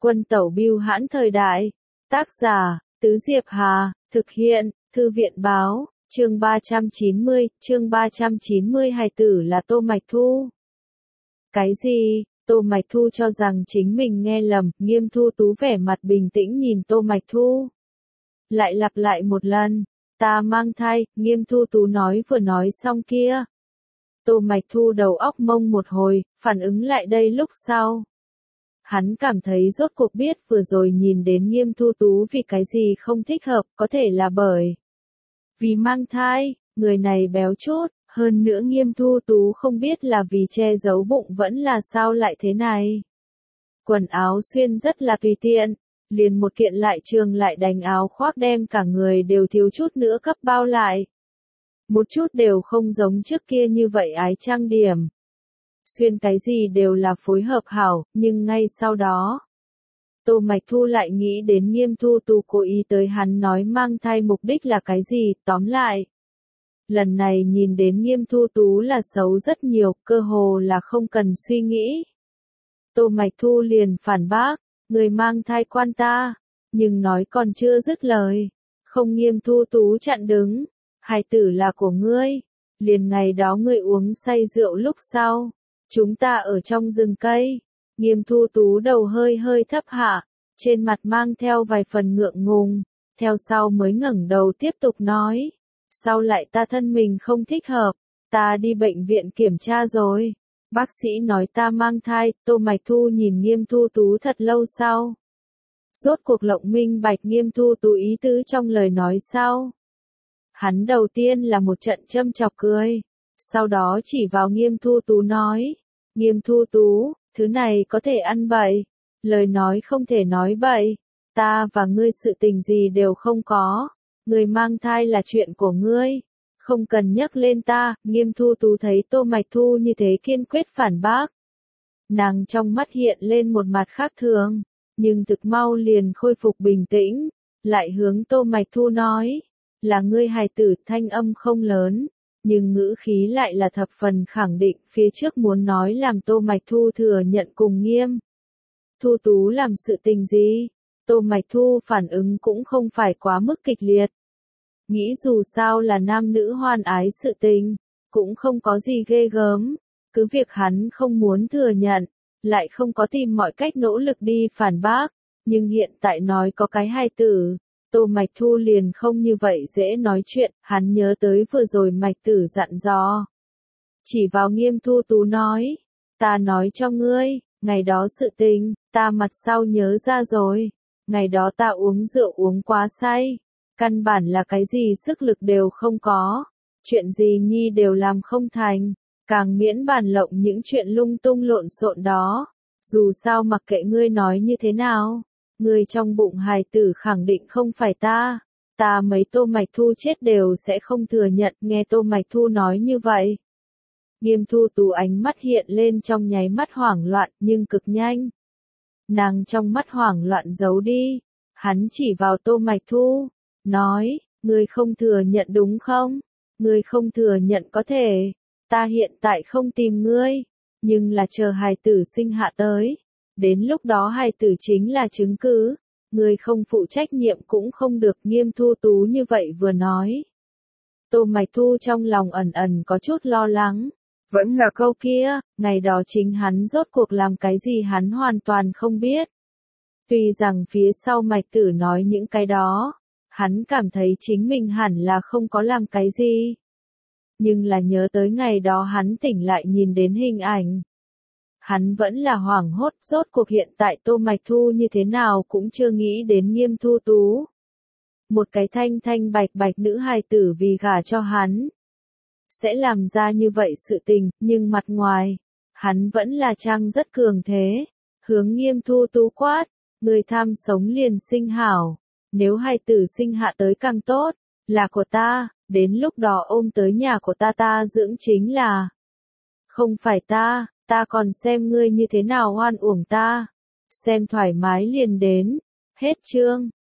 Quân tẩu bưu hãn thời đại. Tác giả, Tứ Diệp Hà, thực hiện, Thư viện báo, chương 390, hài tử là Tô Mạch Thu. Cái gì? Tô Mạch Thu cho rằng chính mình nghe lầm, Nghiêm Thu Tú vẻ mặt bình tĩnh nhìn Tô Mạch Thu. Lại lặp lại một lần, ta mang thai, Nghiêm Thu Tú vừa nói xong kia. Tô Mạch Thu đầu óc mông một hồi, phản ứng lại đây lúc sau. Hắn cảm thấy rốt cuộc biết vừa rồi nhìn đến Nghiêm Thu Tú vì cái gì không thích hợp, có thể là bởi vì mang thai, người này béo chút, hơn nữa Nghiêm Thu Tú không biết là vì che giấu bụng vẫn là sao lại thế này. Quần áo xuyên rất là tùy tiện, liền một kiện lại trường lại đánh áo khoác đem cả người đều thiếu chút nữa cấp bao lại. Một chút đều không giống trước kia như vậy ái trang điểm. Xuyên cái gì đều là phối hợp hảo, nhưng ngay sau đó, Tô Mạch Thu lại nghĩ đến Nghiêm Thu Tú cố ý tới hắn nói mang thai mục đích là cái gì, tóm lại. Lần này nhìn đến Nghiêm Thu Tú là xấu rất nhiều, cơ hồ là không cần suy nghĩ. Tô Mạch Thu liền phản bác, người mang thai quan ta, nhưng nói còn chưa dứt lời. Không, Nghiêm Thu Tú chặn đứng, hài tử là của ngươi, liền ngày đó ngươi uống say rượu lúc sau. Chúng ta ở trong rừng cây. Nghiêm Thu Tú đầu hơi hơi thấp hạ, trên mặt mang theo vài phần ngượng ngùng, theo sau mới ngẩng đầu tiếp tục nói. Sau lại ta thân mình không thích hợp, ta đi bệnh viện kiểm tra rồi. Bác sĩ nói ta mang thai, Tô Mạch Thu nhìn Nghiêm Thu Tú thật lâu sau. Rốt cuộc lộng minh bạch Nghiêm Thu Tú ý tứ trong lời nói sau. Hắn đầu tiên là một trận châm chọc cười, sau đó chỉ vào Nghiêm Thu Tú nói. Nghiêm Thu Tú, thứ này có thể ăn bậy, lời nói không thể nói bậy, ta và ngươi sự tình gì đều không có, ngươi mang thai là chuyện của ngươi, không cần nhắc lên ta. Nghiêm Thu Tú thấy Tô Mạch Thu như thế kiên quyết phản bác. Nàng trong mắt hiện lên một mặt khác thường, nhưng thực mau liền khôi phục bình tĩnh, lại hướng Tô Mạch Thu nói, là ngươi hài tử, thanh âm không lớn. Nhưng ngữ khí lại là thập phần khẳng định, phía trước muốn nói làm Tô Mạch Thu thừa nhận cùng Nghiêm Thu Tú làm sự tình gì. Tô Mạch Thu phản ứng cũng không phải quá mức kịch liệt. Nghĩ dù sao là nam nữ hoan ái sự tình, cũng không có gì ghê gớm, cứ việc hắn không muốn thừa nhận, lại không có tìm mọi cách nỗ lực đi phản bác, nhưng hiện tại nói có cái hài tử. Tô Mạch Thu liền không như vậy dễ nói chuyện, hắn nhớ tới vừa rồi Mạch Tử dặn dò. Chỉ vào Nghiêm Thu Tú nói, ta nói cho ngươi, ngày đó sự tình, ta mặt sau nhớ ra rồi, ngày đó ta uống rượu uống quá say, căn bản là cái gì sức lực đều không có, chuyện gì nhi đều làm không thành, càng miễn bàn lộng những chuyện lung tung lộn xộn đó, dù sao mặc kệ ngươi nói như thế nào. Người trong bụng hài tử khẳng định không phải ta, mấy Tô Mạch Thu chết đều sẽ không thừa nhận. Nghe Tô Mạch Thu nói như vậy, Nghiêm Thu Tú ánh mắt hiện lên trong nháy mắt hoảng loạn, nhưng cực nhanh. Nàng trong mắt hoảng loạn giấu đi, hắn chỉ vào Tô Mạch Thu, nói, ngươi không thừa nhận đúng không? Ngươi không thừa nhận có thể, ta hiện tại không tìm ngươi, nhưng là chờ hài tử sinh hạ tới. Đến lúc đó hài tử chính là chứng cứ, người không phụ trách nhiệm cũng không được. Nghiêm Thu Tú như vậy vừa nói. Tô Mạch Thu trong lòng ẩn ẩn có chút lo lắng, vẫn là câu kia, ngày đó chính hắn rốt cuộc làm cái gì hắn hoàn toàn không biết. Tuy rằng phía sau Mạch Tử nói những cái đó, hắn cảm thấy chính mình hẳn là không có làm cái gì. Nhưng là nhớ tới ngày đó hắn tỉnh lại nhìn đến hình ảnh. Hắn vẫn là hoảng hốt, rốt cuộc hiện tại Tô Mạch Thu như thế nào cũng chưa nghĩ đến Nghiêm Thu Tú. Một cái thanh thanh bạch bạch nữ hài tử vì gả cho hắn. Sẽ làm ra như vậy sự tình, nhưng mặt ngoài, hắn vẫn là trang rất cường thế. Hướng Nghiêm Thu Tú quát, người tham sống liền sinh hảo. Nếu hài tử sinh hạ tới càng tốt, là của ta, đến lúc đó ôm tới nhà của ta dưỡng chính là. Không phải ta còn xem ngươi như thế nào oan uổng ta. Xem thoải mái liền đến. Hết chương.